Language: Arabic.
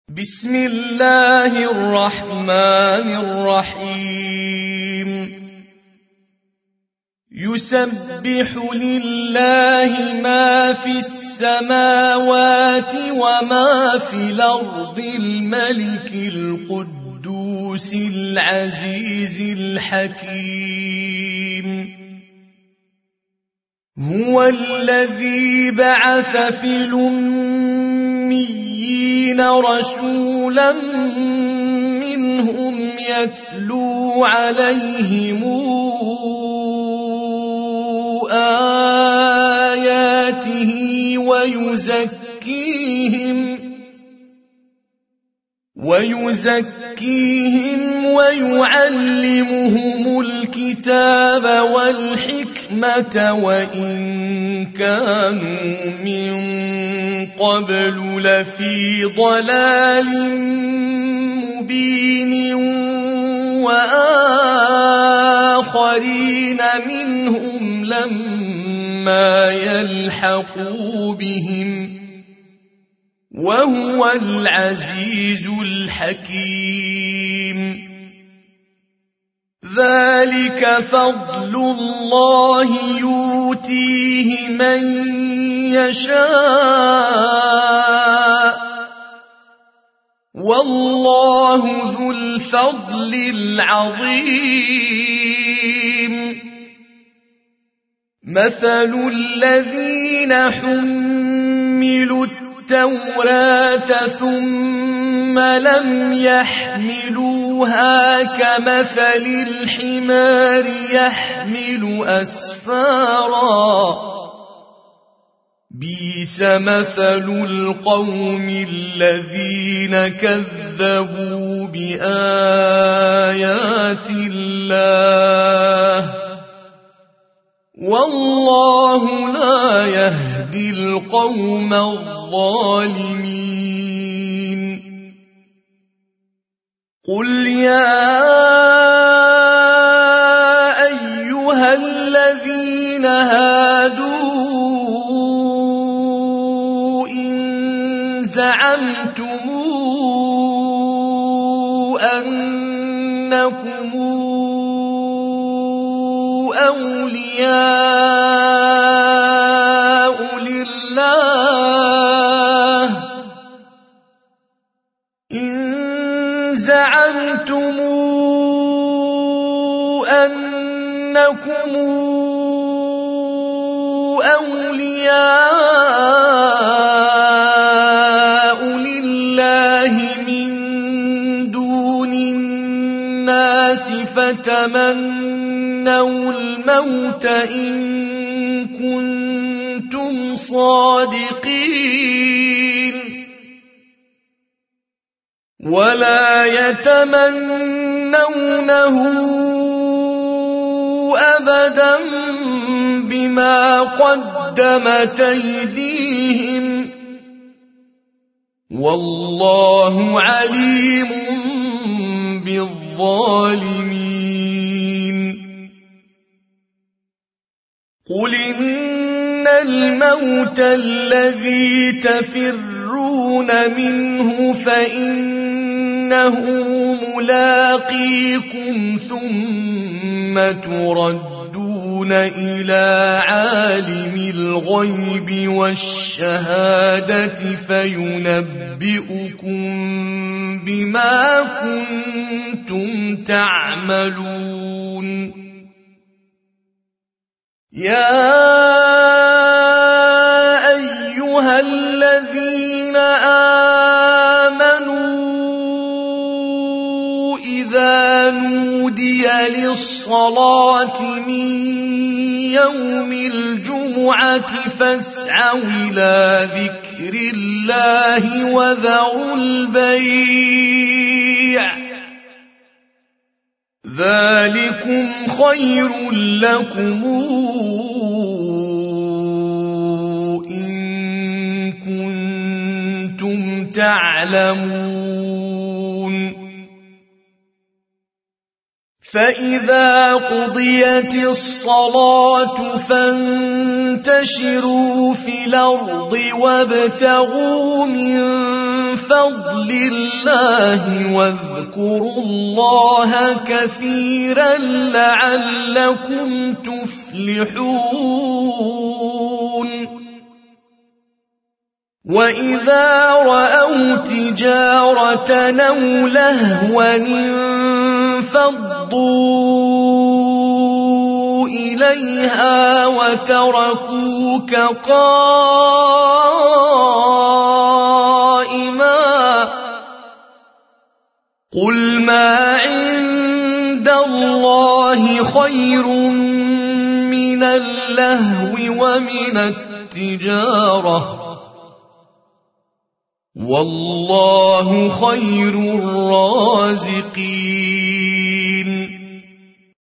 بسم الله الرحمن الرحيم يسبح لله ما في السماوات وما في الأرض الملك القدوس العزيز الحكيم هو الذي بعث في الأميين رسولا منهم يتلو عليهم آياته ويزكيهم ويعلمهم الكتاب والحكمة وإن كانوا من قبل لفي ضلال مبين وآخرين منهم لما يلحقوا بهم وهو العزيز الحكيم ذلك فضل الله يؤتيه من يشاء والله ذو الفضل العظيم مثل الذين حملوا التوراة ثم لم يحملوها كمثل الحمار يحمل أسفارا بئس مثل القوم الذين كذبوا بآيات الله والله لا يهدي القوم الظالمين قل يا أيها الذين هادوا إن زعمتم أنكم أولياء لله من دون الناس فتمنوا الموت إن كنتم صادقين ولا يتمنونه أبدا بما قدمت أيديهم والله عليم بالظالمين قل إن الموت الذي تفرون منه فإنه ملاقيكم ثم تردون إلى عالم الغيب والشهادة فينبئكم بما كنتم تعملون يا أيها الذين آمنوا إذا نودي للصلاة من يوم الجمعة فاسعوا إلى ذكر الله وذروا البيع ذلكم خير لكم إن كنتم تعلمون فإذا قضيت الصلاة فانتشروا في الأرض وابتغوا من فضل الله واذكروا الله كثيرا لعلكم تفلحون وإذا رأوا تجارة أو لهوا انفضوا إليها وتركوك قائما قل ما عند الله خير من اللهو ومن التجارة والله خير الرازقين